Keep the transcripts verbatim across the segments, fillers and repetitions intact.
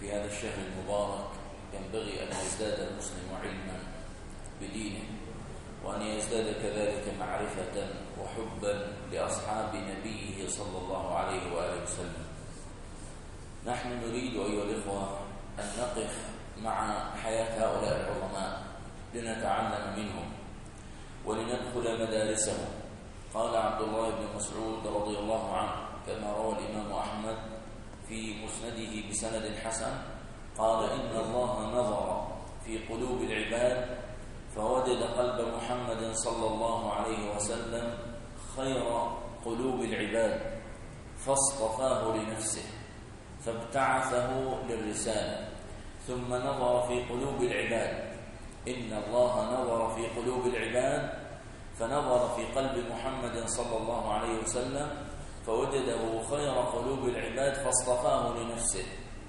في هذا الشهر المبارك ينبغي أن يزداد المسلم علما بدينه، وأن يزداد كذلك معرفة وحبا لأصحاب نبيه صلى الله عليه وآله وسلم. نحن نريد أيها الإخوة أن نقف مع حياة هؤلاء العظماء لنتعلم منهم ولندخل مدارسهم. قال عبد الله بن مسعود رضي الله عنه كما روى الإمام أحمد في مسنده بسند حسن قال: إن الله نظر في قلوب العباد فوجد قلب محمد صلى الله عليه وسلم خير قلوب العباد فاصطفاه لنفسه فابتعثه للرسالة. ثم نظر في قلوب العباد، إن الله نظر في قلوب العباد فنظر في قلب محمد صلى الله عليه وسلم فوجده خير قلوب العباد فاصطفاه لنفسه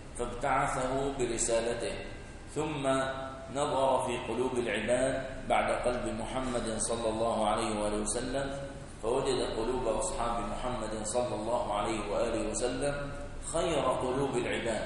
فابتعثه برسالته. ثم نظر في قلوب العباد بعد قلب محمد صلى الله عليه وآله وسلم فوجد قلوب أصحاب محمد صلى الله عليه وآله وسلم خير قلوب العباد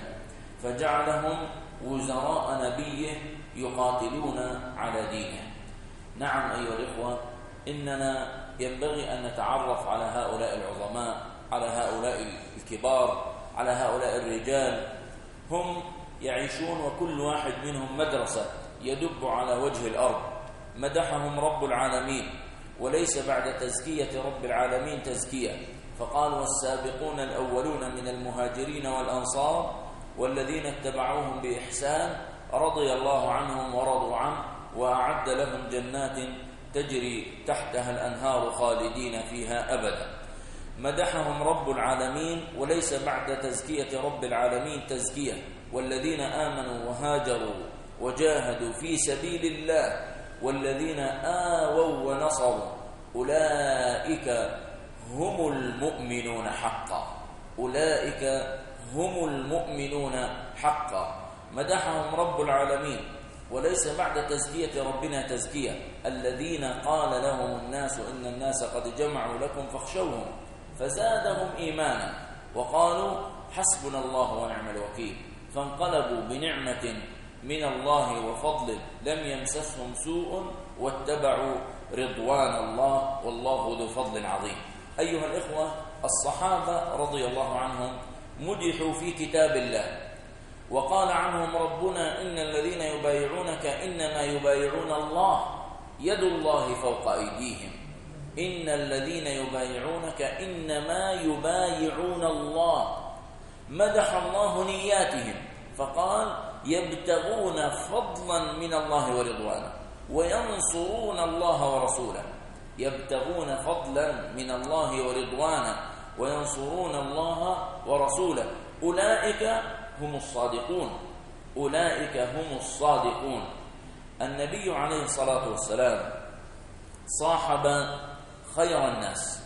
فجعلهم وزراء نبيه يقاتلون على دينه. نعم أيها الإخوة، إننا ينبغي أن نتعرف على هؤلاء العظماء، على هؤلاء الكبار، على هؤلاء الرجال. هم يعيشون وكل واحد منهم مدرسة يدب على وجه الأرض. مدحهم رب العالمين، وليس بعد تزكية رب العالمين تزكية، فقال: والسابقون الأولون من المهاجرين والأنصار والذين اتبعوهم بإحسان رضي الله عنهم ورضوا عنه وأعد لهم جنات تجري تحتها الأنهار خالدين فيها أبدا. مدحهم رب العالمين، وليس بعد تزكية رب العالمين تزكية. والذين آمنوا وهاجروا وجاهدوا في سبيل الله والذين آووا ونصروا أولئك هم المؤمنون حقا. أولئك هم المؤمنون حقا. مدحهم رب العالمين، وليس بعد تزكية ربنا تزكية. الذين قال لهم الناس إن الناس قد جمعوا لكم فاخشوهم فزادهم إيمانا وقالوا حسبنا الله ونعم الوكيل فانقلبوا بنعمة من الله وفضل لم يمسسهم سوء واتبعوا رضوان الله والله ذو فضل عظيم. أيها الإخوة، الصحابة رضي الله عنهم مدحوا في كتاب الله، وقال عنهم ربنا: إن الذين يبايعونك إنما يبايعون الله يد الله فوق أيديهم. إن الذين يبايعونك إنما يبايعون الله. مدح الله نياتهم فقال: يبتغون فضلا من الله ورضوانه وينصرون الله ورسوله. يبتغون فضلا من الله ورضوانه وينصرون الله ورسوله. أولئك هم الصادقون. أولئك هم الصادقون. النبي عليه الصلاة والسلام صاحب خير الناس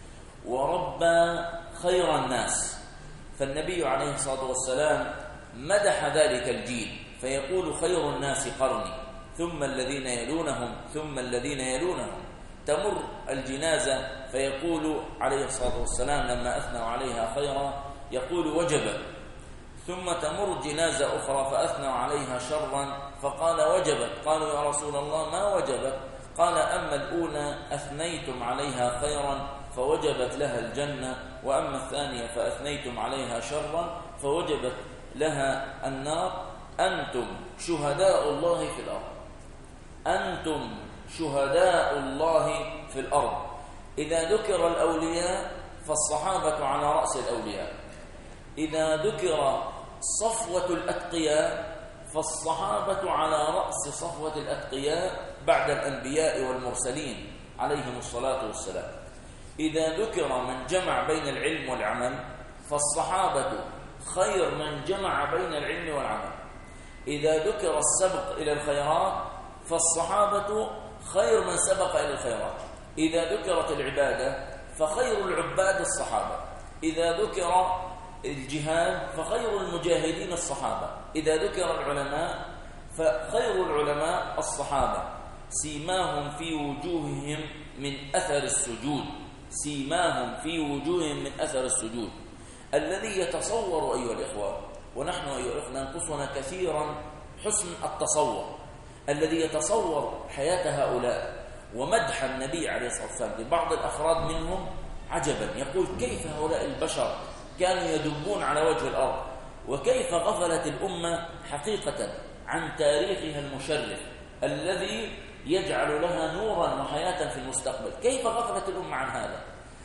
وربى خير الناس، فالنبي عليه الصلاة والسلام مدح ذلك الجيل فيقول: خير الناس قرني ثم الذين يلونهم ثم الذين يلونهم. تمر الجنازة فيقول عليه الصلاة والسلام لما أثنوا عليها خيرا يقول: وجبت. ثم تمر جنازة أخرى فأثنوا عليها شرا فقال: وجبت. قالوا: يا رسول الله ما وجبت؟ قال: أما الأولى أثنيتم عليها خيرا فوجبت لها الجنة، وأما الثانية فأثنيتم عليها شرا فوجبت لها النار. أنتم شهداء الله في الأرض. أنتم شهداء الله في الأرض. إذا ذكر الأولياء فالصحابة على رأس الأولياء. إذا ذكر صفوة الأتقياء فالصحابة على رأس صفوة الأتقياء بعد الأنبياء والمرسلين عليهم الصلاة والسلام. إذا ذكر من جمع بين العلم والعمل فالصحابة خير من جمع بين العلم والعمل. إذا ذكر السبق إلى الخيرات فالصحابة خير من سبق إلى الخيرات. إذا ذكرت العبادة فخير العباد الصحابة. إذا ذكر الجهاد فخير المجاهدين الصحابة. إذا ذكر العلماء فخير العلماء الصحابة. سيماهم في وجوههم من أثر السجود. سيماهم في وجوههم من أثر السجود. الذي يتصور أيها الإخوة ونحن أيها الأخوة ينقصنا كثيرا حسن التصور الذي يتصور حياة هؤلاء ومدح النبي عليه الصلاة والسلام. لبعض الأفراد منهم عجبا، يقول كيف هؤلاء البشر كانوا يدبون على وجه الأرض، وكيف غفلت الأمة حقيقة عن تاريخها المشرف الذي يجعل لها نورا وحياة في المستقبل. كيف غفلت الأمة عن هذا؟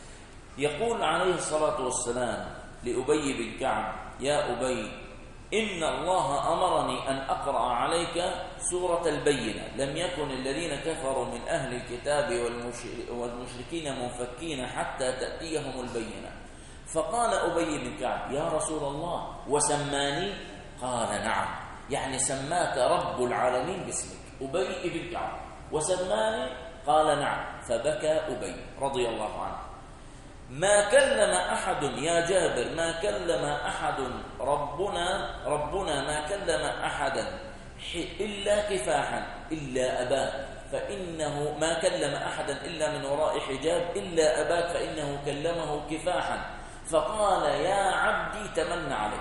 يقول عليه الصلاة والسلام لأبي بن كعب: يا أبي، إن الله أمرني أن أقرأ عليك سورة البينة، لم يكن الذين كفروا من أهل الكتاب والمشركين منفكين حتى تأتيهم البينة. فقال أبي بن كعب: يا رسول الله، وسماني؟ قال: نعم، يعني سماك رب العالمين باسمك أبي بن كعب، وسماني؟ قال: نعم. فبكى أبي رضي الله عنه. ما كلم أحد يا جابر، ما كلم أحد ربنا ربنا ما كلم أحدا إلا كفاحا إلا أباك، فإنه ما كلم أحدا إلا من وراء حجاب إلا أباك فإنه كلمه كفاحا. فقال: يا عبدي تمنى عليك.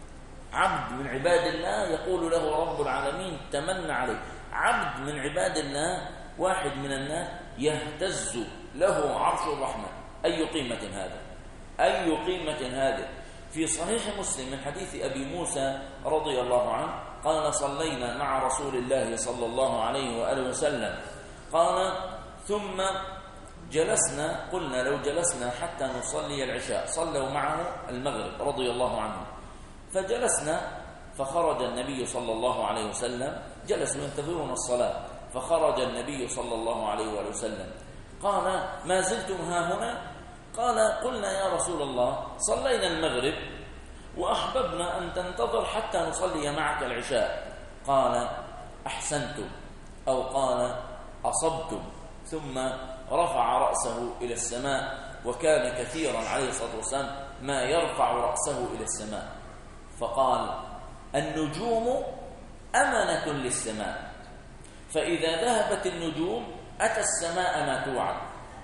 عبد من عباد الله يقول له رب العالمين تمنى عليك. عبد من عباد الله، واحد من الناس يهتز له عرش الرحمن. أي قيمة هذا؟ أي قيمة هذا؟ في صحيح مسلم من حديث أبي موسى رضي الله عنه قال: صلينا مع رسول الله صلى الله عليه وآله وسلم، قال: ثم جلسنا، قلنا لو جلسنا حتى نصلي العشاء. صلوا معه المغرب رضي الله عنه. فجلسنا فخرج النبي صلى الله عليه وسلم، جلسوا ينتظرون الصلاة، فخرج النبي صلى الله عليه وآله وسلم. قال: ما زلتم ها هنا؟ قال: قلنا يا رسول الله صلينا المغرب وأحببنا أن تنتظر حتى نصلي معك العشاء. قال: أحسنتم، أو قال: أصبتم. ثم رفع رأسه إلى السماء، وكان كثيرا عليه الصلاة والسلام ما يرفع رأسه إلى السماء، فقال: النجوم أمنة للسماء، فإذا ذهبت النجوم أتى السماء ما توعد.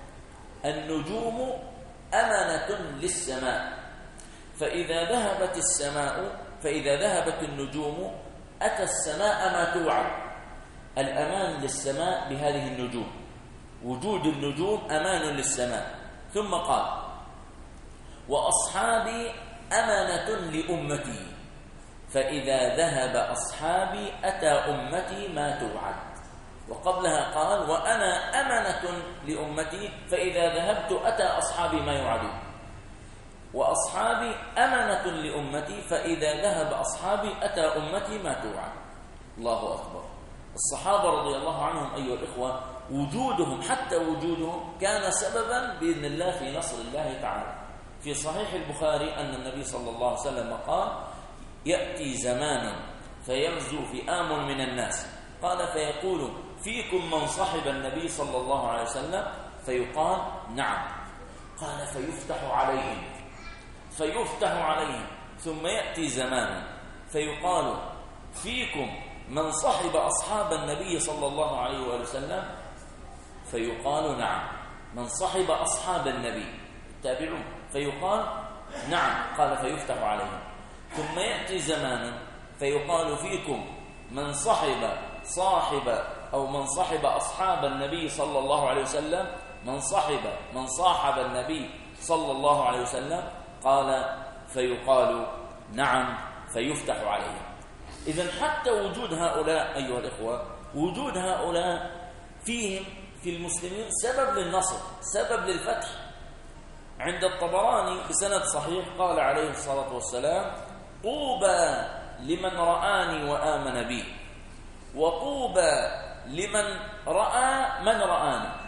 النجوم أمنة للسماء، فإذا ذهبت السماء فإذا ذهبت النجوم أتى السماء ما توعد. الأمان للسماء بهذه النجوم، وجود النجوم أمان للسماء. ثم قال: وأصحابي أمانة لأمتي، فإذا ذهب أصحابي أتى أمتي ما توعد. وقبلها قال: وأنا أمانة لأمتي، فإذا ذهبت أتى أصحابي ما يوعدون. وأصحابي أمانة لأمتي، فإذا ذهب أصحابي أتى أمتي ما توعد. الله أكبر. الصحابة رضي الله عنهم أيها الإخوة، وجودهم حتى وجودهم كان سببا بإذن الله في نصر الله تعالى. في صحيح البخاري أن النبي صلى الله عليه وسلم قال: يأتي زمان فيغزو فئام من الناس، قال: فيقول: فيكم من صحب النبي صلى الله عليه وسلم؟ فيقال: نعم. قال: فيفتح عليهم فيفتح عليهم ثم يأتي زمان فيقال: فيكم من صحب أصحاب النبي صلى الله عليه وآله وسلم؟ فيقال: نعم. من صحب أصحاب النبي تابعون؟ فيقال: نعم. قال: فيفتح عليهم. ثم يأتي زمان فيقال: فيكم من صحب صاحب أو من صحب أصحاب النبي صلى الله عليه وسلم؟ من صحب من صاحب النبي صلى الله عليه وسلم؟ قال: فيقال: نعم. فيفتح عليهم. إذن حتى وجود هؤلاء أيها الإخوة، وجود هؤلاء فيهم في المسلمين سبب للنصر، سبب للفتح. عند الطبراني بسند صحيح قال عليه الصلاة والسلام: طوبى لمن رآني وآمن بي، وطوبى لمن رأى من رآني.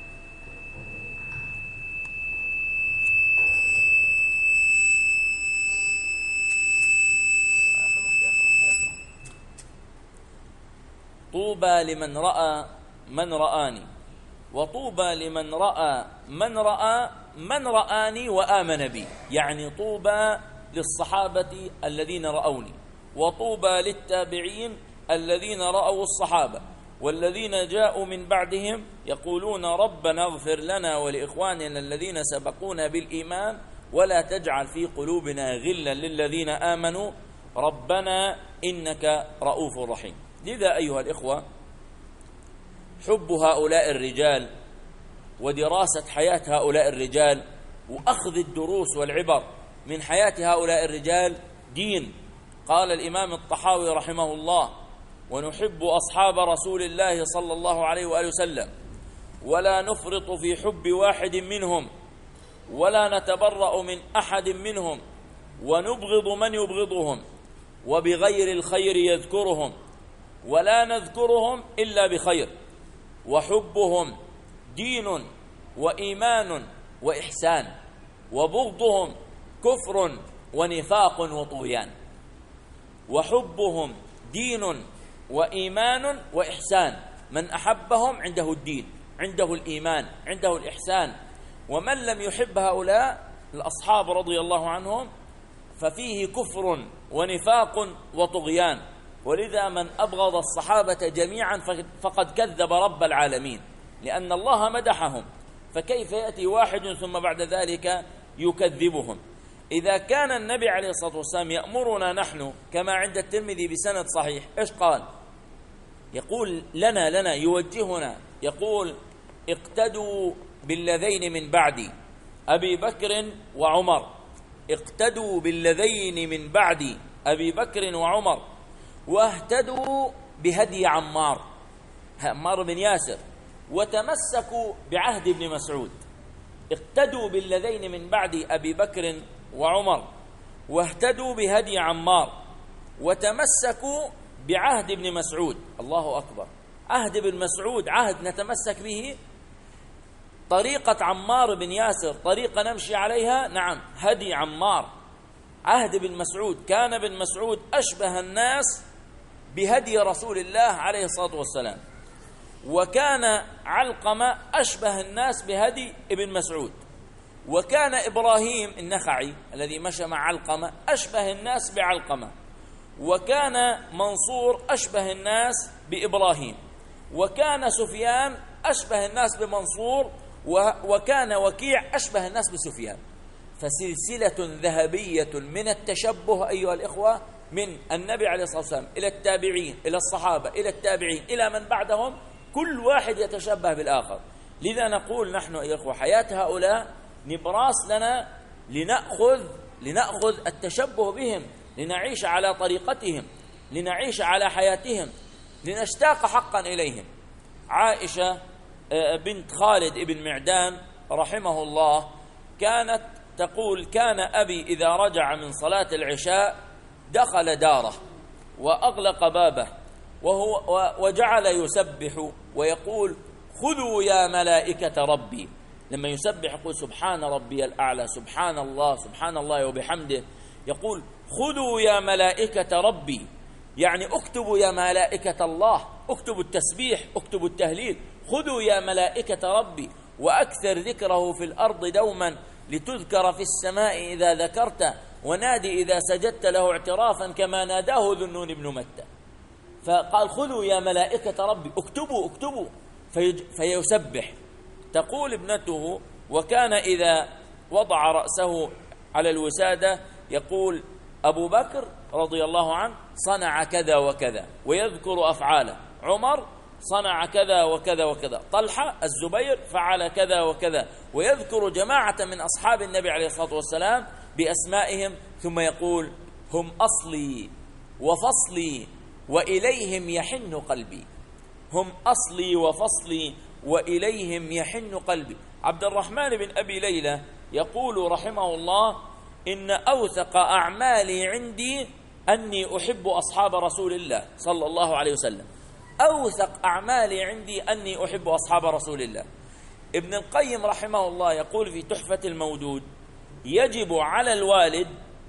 طوبى لمن رأى من رآني، وطوبى لمن رأى من رأى من رآني وآمن بي. يعني طوبى للصحابة الذين رأوني، وطوبى للتابعين الذين رأوا الصحابة، والذين جاءوا من بعدهم يقولون: ربنا اغفر لنا ولإخواننا الذين سبقونا بالإيمان ولا تجعل في قلوبنا غلا للذين آمنوا ربنا إنك رؤوف رحيم. لذا أيها الإخوة، حب هؤلاء الرجال ودراسة حياة هؤلاء الرجال وأخذ الدروس والعبر من حياة هؤلاء الرجال دين. قال الإمام الطحاوي رحمه الله: ونحب أصحاب رسول الله صلى الله عليه وآله وسلم ولا نفرط في حب واحد منهم ولا نتبرأ من أحد منهم ونبغض من يبغضهم وبغير الخير يذكرهم ولا نذكرهم إلا بخير، وحبهم دين وإيمان وإحسان، وبغضهم كفر ونفاق وطغيان. وحبهم دين وإيمان وإحسان، من أحبهم عنده الدين، عنده الإيمان، عنده الإحسان. ومن لم يحب هؤلاء الأصحاب رضي الله عنهم ففيه كفر ونفاق وطغيان. ولذا من أبغض الصحابة جميعا فقد كذب رب العالمين، لأن الله مدحهم، فكيف يأتي واحد ثم بعد ذلك يكذبهم؟ إذا كان النبي عليه الصلاة والسلام يأمرنا نحن كما عند الترمذي بسند صحيح، إيش قال؟ يقول لنا لنا يوجهنا، يقول: اقتدوا بالذين من بعدي أبي بكر وعمر، اقتدوا بالذين من بعدي أبي بكر وعمر، واهتدوا بهدي عمار عمار بن ياسر، وتمسكوا بعهد ابن مسعود. اقتدوا بالذين من بعد أبي بكر وعمر واهتدوا بهدي عمار وتمسكوا بعهد ابن مسعود. الله أكبر، عهد ابن مسعود عهد نتمسك به. طريقة عمار بن ياسر طريقة نمشي عليها، نعم، هدي عمار، عهد ابن مسعود. كان ابن مسعود أشبه الناس بهدي رسول الله عليه الصلاة والسلام، وكان علقمة أشبه الناس بهدي ابن مسعود، وكان إبراهيم النخعي الذي مشى مع علقمة أشبه الناس بعلقمة، وكان منصور أشبه الناس بإبراهيم، وكان سفيان أشبه الناس بمنصور، وكان وكيع أشبه الناس بسفيان. فسلسلة ذهبية من التشبه أيها الإخوة، من النبي عليه الصلاة والسلام إلى التابعين إلى الصحابة إلى التابعين إلى من بعدهم، كل واحد يتشبه بالآخر. لذا نقول نحن أيها الإخوة، حياة هؤلاء نبراس لنا لنأخذ لنأخذ التشبه بهم، لنعيش على طريقتهم، لنعيش على حياتهم، لنشتاق حقا إليهم. عائشة بنت خالد بن معدان رحمه الله كانت تقول: كان أبي إذا رجع من صلاة العشاء دخل داره وأغلق بابه وهو وجعل يسبح ويقول: خذوا يا ملائكة ربي. لما يسبح يقول: سبحان ربي الأعلى، سبحان الله، سبحان الله وبحمده. يقول: خذوا يا ملائكة ربي، يعني اكتبوا يا ملائكة الله، اكتبوا التسبيح، اكتبوا التهليل، خذوا يا ملائكة ربي. وأكثر ذكره في الأرض دوما لتذكر في السماء إذا ذكرت، ونادي إذا سجدت له اعترافا كما ناداه ذو النون بن متى. فقال: خذوا يا ملائكة ربي، اكتبوا اكتبوا فيسبح. تقول ابنته: وكان إذا وضع رأسه على الوسادة يقول أبو بكر رضي الله عنه صنع كذا وكذا، ويذكر أفعاله. عمر صنع كذا وكذا وكذا، طلحة الزبير فعل كذا وكذا، ويذكر جماعة من أصحاب النبي عليه الصلاة والسلام بأسمائهم، ثم يقول: هم أصلي وفصلي وإليهم يحن قلبي. هم أصلي وفصلي وإليهم يحن قلبي. عبد الرحمن بن أبي ليلى يقول رحمه الله: إن أوثق أعمالي عندي أني أحب أصحاب رسول الله صلى الله عليه وسلم. أوثق أعمالي عندي أني أحب أصحاب رسول الله. ابن القيم رحمه الله يقول في تحفة المودود: يجب على الوالد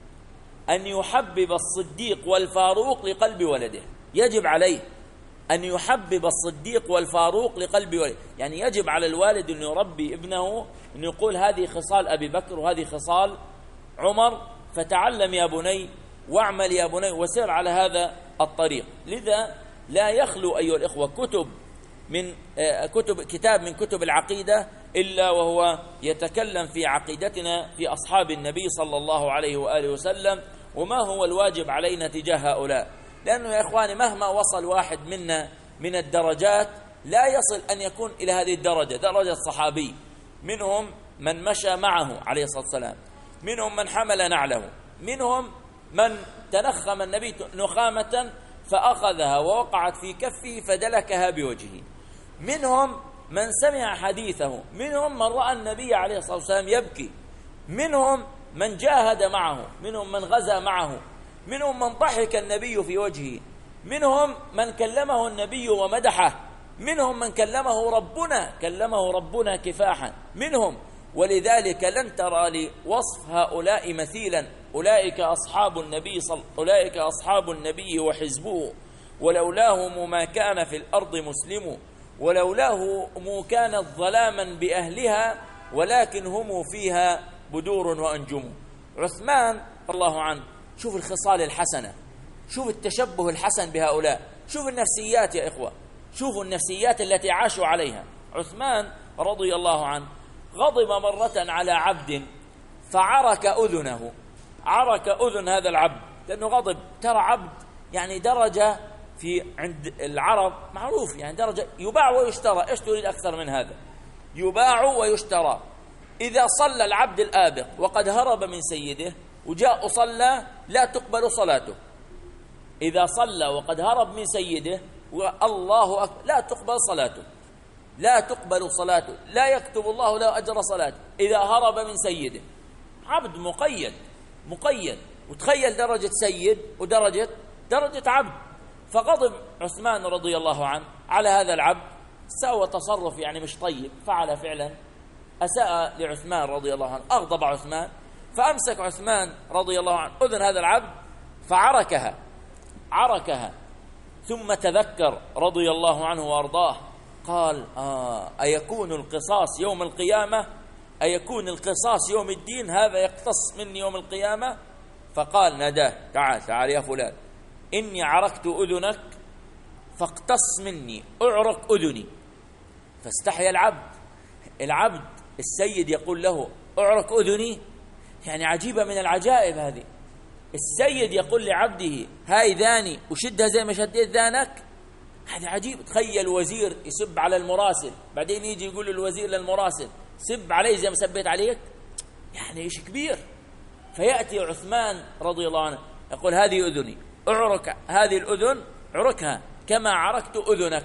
أن يحبب الصديق والفاروق لقلب ولده. يجب عليه أن يحبب الصديق والفاروق لقلب ولده، يعني يجب على الوالد أن يربي ابنه، أن يقول هذه خصال أبي بكر وهذه خصال عمر، فتعلم يا بني واعمل يا بني وسير على هذا الطريق. لذا لا يخلو أيها الإخوة كتب من كتب كتاب من كتب العقيدة إلا وهو يتكلم في عقيدتنا في أصحاب النبي صلى الله عليه وآله وسلم، وما هو الواجب علينا تجاه هؤلاء. لأنه يا إخواني مهما وصل واحد منا من الدرجات لا يصل أن يكون إلى هذه الدرجة، درجة صحابي. منهم من مشى معه عليه الصلاة والسلام، منهم من حمل نعله، منهم من تنخم النبي نخامة فأخذها ووقعت في كفه فدلكها بوجهه، منهم من سمع حديثه، منهم من رأى النبي عليه الصلاة والسلام يبكي، منهم من جاهد معه، منهم من غزا معه، منهم من ضحك النبي في وجهه، منهم من كلمه النبي ومدحه، منهم من كلمه ربنا كلمه ربنا كفاحا، منهم. ولذلك لن ترى لي وصف هؤلاء مثيلا. أولئك أصحاب النبي صل... أولئك أصحاب النبي وحزبه، ولولاهم ما كان في الأرض مسلم، ولولاه مو كانت ظلاما بأهلها، ولكن هم فيها بدور وأنجم. عثمان الله عنه، شوف الخصال الحسنة، شوف التشبه الحسن بهؤلاء، شوف النفسيات يا إخوة، شوفوا النفسيات التي عاشوا عليها. عثمان رضي الله عنه غضب مرة على عبد فعرك أذنه، عرك أذن هذا العبد لأنه غضب. ترى عبد يعني درجة في عند العرب معروف، يعني درجة يباع ويشترى. إيش تريد أكثر من هذا؟ يباع ويشترى. إذا صلى العبد الآبق وقد هرب من سيده وجاء صلى لا تقبل صلاته. إذا صلى وقد هرب من سيده والله أكبر لا تقبل صلاته، لا تقبل صلاته، لا يكتب الله له أجر صلاته إذا هرب من سيده. عبد مقيد مقيد، وتخيل درجة سيد ودرجة درجة عبد. فغضب عثمان رضي الله عنه على هذا العبد، سوى تصرف يعني مش طيب، فعل فعلا أساء لعثمان رضي الله عنه، أغضب عثمان، فأمسك عثمان رضي الله عنه أذن هذا العبد فعركها عركها ثم تذكر رضي الله عنه وأرضاه، قال آه أيكون القصاص يوم القيامة؟ أيكون القصاص يوم الدين؟ هذا يقتص مني يوم القيامة. فقال ناداه، تعال تعال يا فلان، إني عركت أذنك فاقتص مني، أعرق أذني. فاستحيا العبد، العبد السيد يقول له أعرق أذني، يعني عجيبة من العجائب هذه. السيد يقول لعبده هاي ذاني وشدها زي ما شديت ذانك، هذا عجيب. تخيل وزير يسب على المراسل، بعدين يجي يقول الوزير للمراسل سب علي زي ما سبيت عليك، يعني إيش كبير. فيأتي عثمان رضي الله عنه يقول هذه أذني، أعرك هذه الأذن، عركها كما عركت أذنك.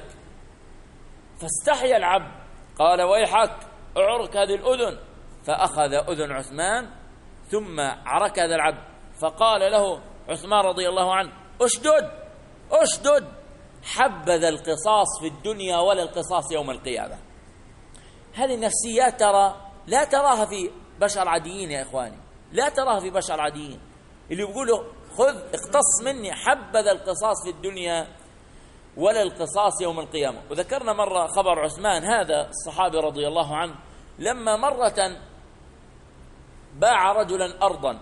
فاستحيا العبد، قال ويحك أعرك هذه الأذن، فأخذ أذن عثمان ثم عرك هذا العبد. فقال له عثمان رضي الله عنه أشدد أشدد، حبذا القصاص في الدنيا ولا القصاص يوم القيامة. هذه النفسيات ترى لا تراها في بشر عاديين يا إخواني، لا تراها في بشر عاديين اللي يقولوا خذ اقتص مني، حبذا القصاص في الدنيا ولا القصاص يوم القيامة. وذكرنا مرة خبر عثمان هذا الصحابي رضي الله عنه، لما مرة باع رجلا أرضا،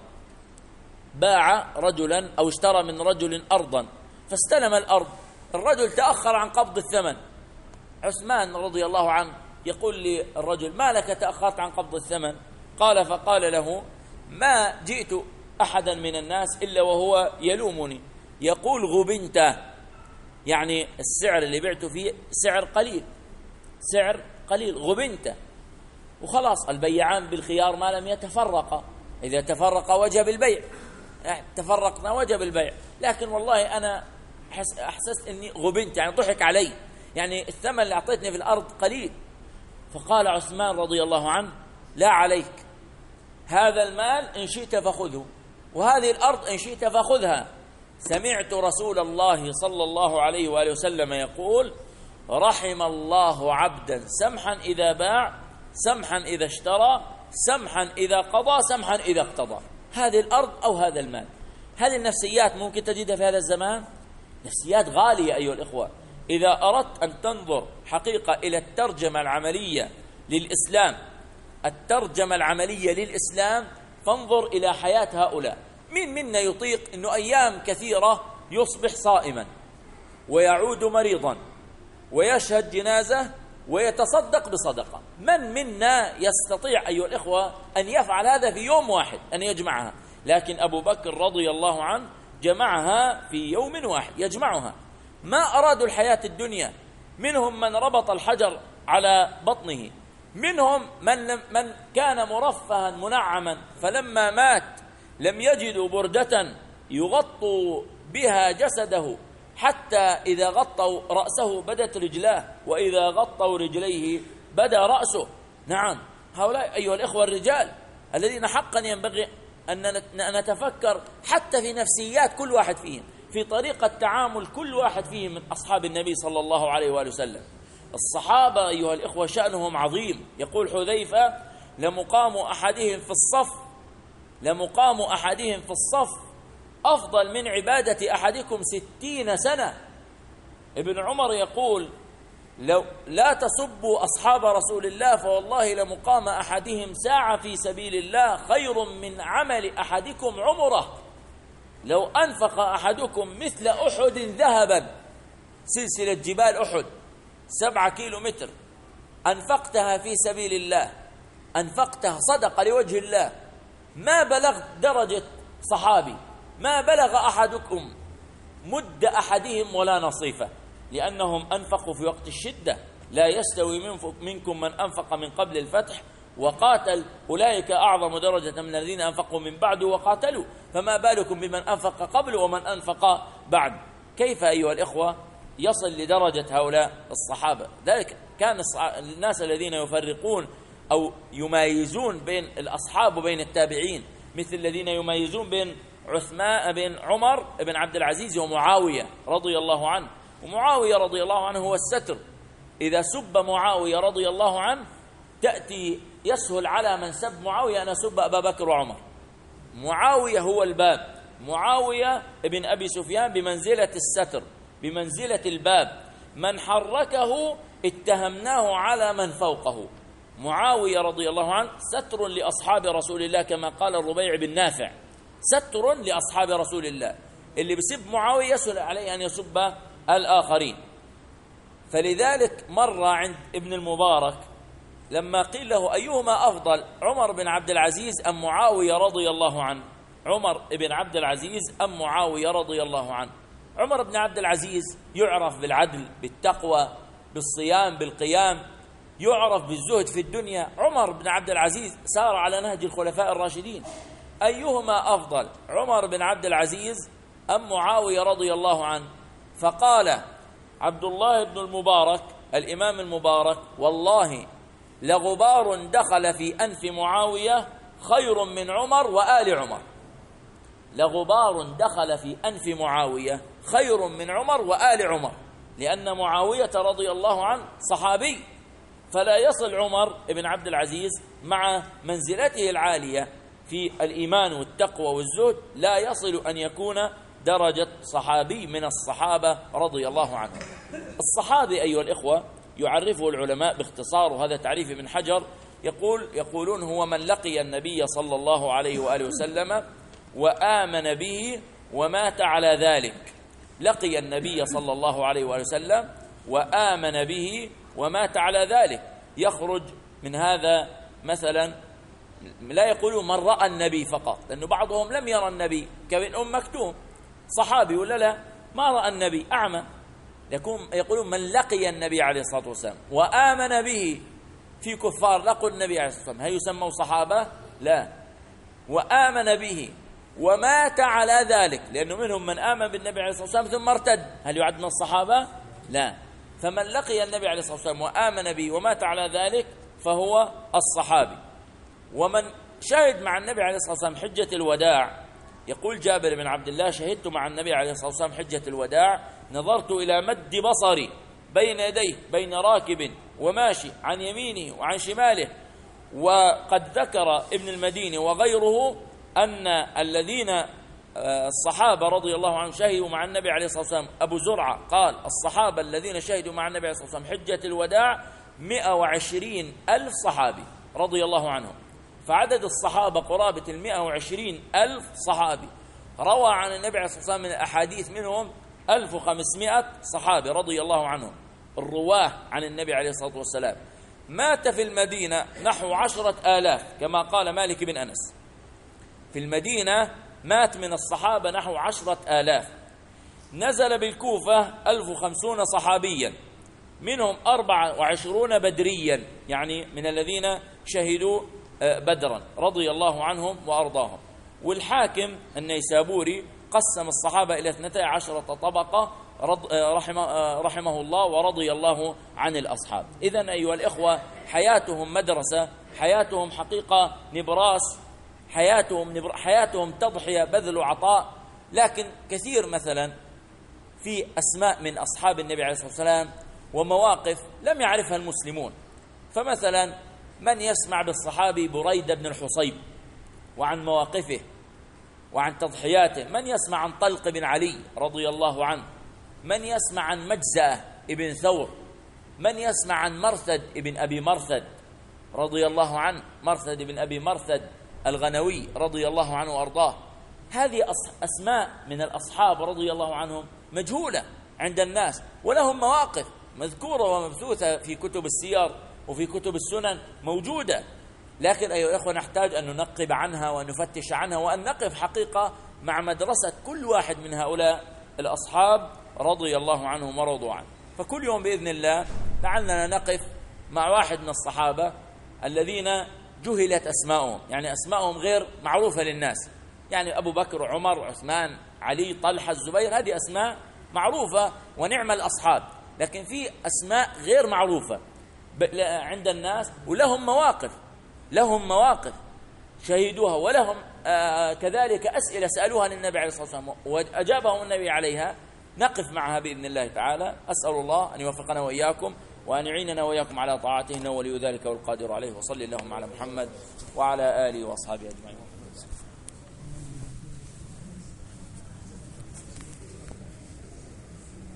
باع رجلا أو اشترى من رجل أرضا فاستلم الأرض، الرجل تأخر عن قبض الثمن. عثمان رضي الله عنه يقول للرجل ما لك تأخرت عن قبض الثمن؟ قال فقال له ما جئت أحدا من الناس إلا وهو يلومني يقول غبنت، يعني السعر اللي بعته فيه سعر قليل، سعر قليل، غبنت. وخلاص البيعان بالخيار ما لم يتفرقا، إذا تفرق وجب البيع، تفرقنا وجب البيع. لكن والله أنا أحسست أني غبنت، يعني ضحك علي، يعني الثمن اللي أعطيتني في الأرض قليل. فقال عثمان رضي الله عنه لا عليك، هذا المال إن شئت فخذه، وهذه الأرض إن شئت فخذها. سمعت رسول الله صلى الله عليه وآله وسلم يقول رحم الله عبدا سمحا إذا باع، سمحا إذا اشترى، سمحا إذا قضى، سمحا إذا اقتضى. هذه الأرض أو هذا المال. هذه النفسيات ممكن تجدها في هذا الزمان، نفسيات غالية أيها الإخوة. إذا أردت أن تنظر حقيقة إلى الترجمة العملية للإسلام، الترجمة العملية للإسلام، فانظر إلى حياة هؤلاء. من منا يطيق أنه أيام كثيرة يصبح صائما ويعود مريضا ويشهد جنازة ويتصدق بصدقة؟ من منا يستطيع أيها الإخوة أن يفعل هذا في يوم واحد، أن يجمعها؟ لكن أبو بكر رضي الله عنه جمعها في يوم واحد، يجمعها. ما أرادوا الحياة الدنيا، منهم من ربط الحجر على بطنه، منهم من, لم من كان مرفها منعما فلما مات لم يجدوا بردة يغطوا بها جسده، حتى إذا غطوا رأسه بدت رجلاه، وإذا غطوا رجليه بدا رأسه. نعم، هؤلاء أيها الإخوة الرجال الذين حقا ينبغي أن نتفكر حتى في نفسيات كل واحد فيهم، في طريقة تعامل كل واحد فيهم من أصحاب النبي صلى الله عليه وآله وسلم. الصحابة أيها الإخوة شأنهم عظيم. يقول حذيفة: لمقام أحدهم في الصف لمقام أحدهم في الصف أفضل من عبادة أحدكم ستين سنة. ابن عمر يقول: لو لا تسبوا أصحاب رسول الله فوالله لمقام أحدهم ساعة في سبيل الله خير من عمل أحدكم عمره. لو أنفق أحدكم مثل أحد ذهبا، سلسلة جبال أحد سبعة كيلو متر، أنفقتها في سبيل الله، أنفقتها صدقة لوجه الله، ما بلغت درجة صحابي، ما بلغ أحدكم مد أحدهم ولا نصيفه، لأنهم أنفقوا في وقت الشدة. لا يستوي منكم من أنفق من قبل الفتح وقاتل، أولئك أعظم درجة من الذين أنفقوا من بعد وقاتلوا، فما بالكم بمن أنفق قبل ومن أنفق بعد. كيف أيها الإخوة يصل لدرجة هؤلاء الصحابة؟ ذلك كان الناس الذين يفرقون أو يمايزون بين الأصحاب وبين التابعين، مثل الذين يمايزون بين عثمان بن عمر بن عبد العزيز ومعاوية رضي الله عنه. ومعاوية رضي الله عنه هو الستر، إذا سب معاوية رضي الله عنه تأتي يسهل على من سب معاوية أن سب أبا بكر وعمر. معاوية هو الباب، معاوية ابن أبي سفيان بمنزلة الستر، بمنزلة الباب، من حركه اتهمناه على من فوقه. معاوية رضي الله عنه ستر لأصحاب رسول الله، كما قال الربيع بن نافع: ستر لأصحاب رسول الله. اللي بيسب معاوية يسهل عليه أن يسب الآخرين. فلذلك مر عند ابن المبارك لما قيل له: أيهما أفضل، عمر بن عبد العزيز أم معاوية رضي الله عنه؟ عمر بن عبد العزيز أم معاوية رضي الله عنه؟ عمر بن عبد العزيز يعرف بالعدل، بالتقوى، بالصيام، بالقيام، يعرف بالزهد في الدنيا. عمر بن عبد العزيز سار على نهج الخلفاء الراشدين. أيهما أفضل، عمر بن عبد العزيز أم معاوية رضي الله عنه؟ فقال عبد الله بن المبارك، الإمام المبارك: والله لغبار دخل في أنف معاوية خير من عمر وآل عمر. لغبار دخل في أنف معاوية خير من عمر وآل عمر، لأن معاوية رضي الله عنه صحابي، فلا يصل عمر بن عبد العزيز مع منزلته العالية في الإيمان والتقوى والزهد، لا يصل أن يكون درجة صحابي من الصحابة رضي الله عنهم. الصحابي أيها الإخوة يعرفه العلماء باختصار، وهذا تعريف ابن حجر، يقول يقولون: هو من لقي النبي صلى الله عليه وآله وسلم وآمن به ومات على ذلك. لقي النبي صلى الله عليه وآله وسلم وآمن به ومات على ذلك. يخرج من هذا مثلا، لا يقولون من رأى النبي فقط، لأنه بعضهم لم يرى النبي، كابن أم مكتوم صحابي ولا لا، ما رأى النبي، أعمى. يقولون من لقي النبي عليه الصلاة والسلام وآمن به. في كفار لقوا النبي عليه الصلاة والسلام، هل يسموا صحابة؟ لا. وآمن به ومات على ذلك، لأنه منهم من آمن بالنبي عليه الصلاة والسلام ثم ارتد، هل يعد من الصحابة؟ لا. فمن لقي النبي عليه الصلاة والسلام وآمن به ومات على ذلك فهو الصحابي. ومن شهد مع النبي عليه الصلاة والسلام حجة الوداع، يقول جابر بن عبد الله: شهدت مع النبي عليه الصلاة والسلام حجة الوداع، نظرت إلى مد بصري بين يديه، بين راكب وماشي، عن يمينه وعن شماله. وقد ذكر ابن المديني وغيره أن الذين الصحابة رضي الله عنهم شهدوا مع النبي عليه الصلاة والسلام، أبو زرعة قال: الصحابة الذين شهدوا مع النبي عليه الصلاة والسلام حجة الوداع مئة وعشرين ألف صحابي رضي الله عنهم. فعدد الصحابة قرابة المئة وعشرين ألف صحابي. روى عن النبي عليه الصلاة والسلام من الأحاديث منهم ألف وخمسمائة صحابي رضي الله عنهم، الرواه عن النبي عليه الصلاة والسلام. مات في المدينة نحو عشرة آلاف كما قال مالك بن أنس. في المدينة مات من الصحابة نحو عشرة آلاف. نزل بالكوفة ألف وخمسون صحابيا، منهم أربعة وعشرون بدريا، يعني من الذين شهدوا بدرا رضي الله عنهم وأرضاهم. والحاكم النيسابوري قسم الصحابة إلى اثنتي عشرة طبقة رحمه, رحمه الله ورضي الله عن الأصحاب. إذن أيها الإخوة، حياتهم مدرسة، حياتهم حقيقة نبراس، حياتهم, نبر... حياتهم تضحية، بذل وعطاء. لكن كثير مثلا في أسماء من أصحاب النبي عليه الصلاة والسلام ومواقف لم يعرفها المسلمون. فمثلا من يسمع بالصحابي بريدة بن الحصيب وعن مواقفه وعن تضحياته، من يسمع عن طلق بن علي رضي الله عنه، من يسمع عن مجزأة ابن ثور، من يسمع عن مرثد ابن أبي مرثد رضي الله عنه، مرثد ابن أبي مرثد الغنوي رضي الله عنه وأرضاه. هذه أسماء من الأصحاب رضي الله عنهم مجهولة عند الناس، ولهم مواقف مذكورة ومبثوثة في كتب السير وفي كتب السنن موجودة. لكن أيها الأخوة، نحتاج أن ننقب عنها ونفتش عنها وأن نقف حقيقة مع مدرسة كل واحد من هؤلاء الأصحاب رضي الله عنهم ورضوا عنه. فكل يوم بإذن الله لعلنا نقف مع واحد من الصحابة الذين جهلت أسماءهم، يعني أسماءهم غير معروفة للناس، يعني أبو بكر، عمر، عثمان، علي، طلحة، الزبير، هذه أسماء معروفة ونعم الأصحاب. لكن في أسماء غير معروفة عند الناس ولهم مواقف، لهم مواقف شهدوها، ولهم آه كذلك أسئلة سألوها للنبي عليه الصلاة والسلام وأجابهم النبي عليها. نقف معها بإذن الله تعالى. أسأل الله أن يوفقنا وإياكم وأن يعيننا وإياكم على طاعته، إنه ولي ذلك والقادر عليه. وصلي اللهم على محمد وعلى آله وأصحابه أجمعين.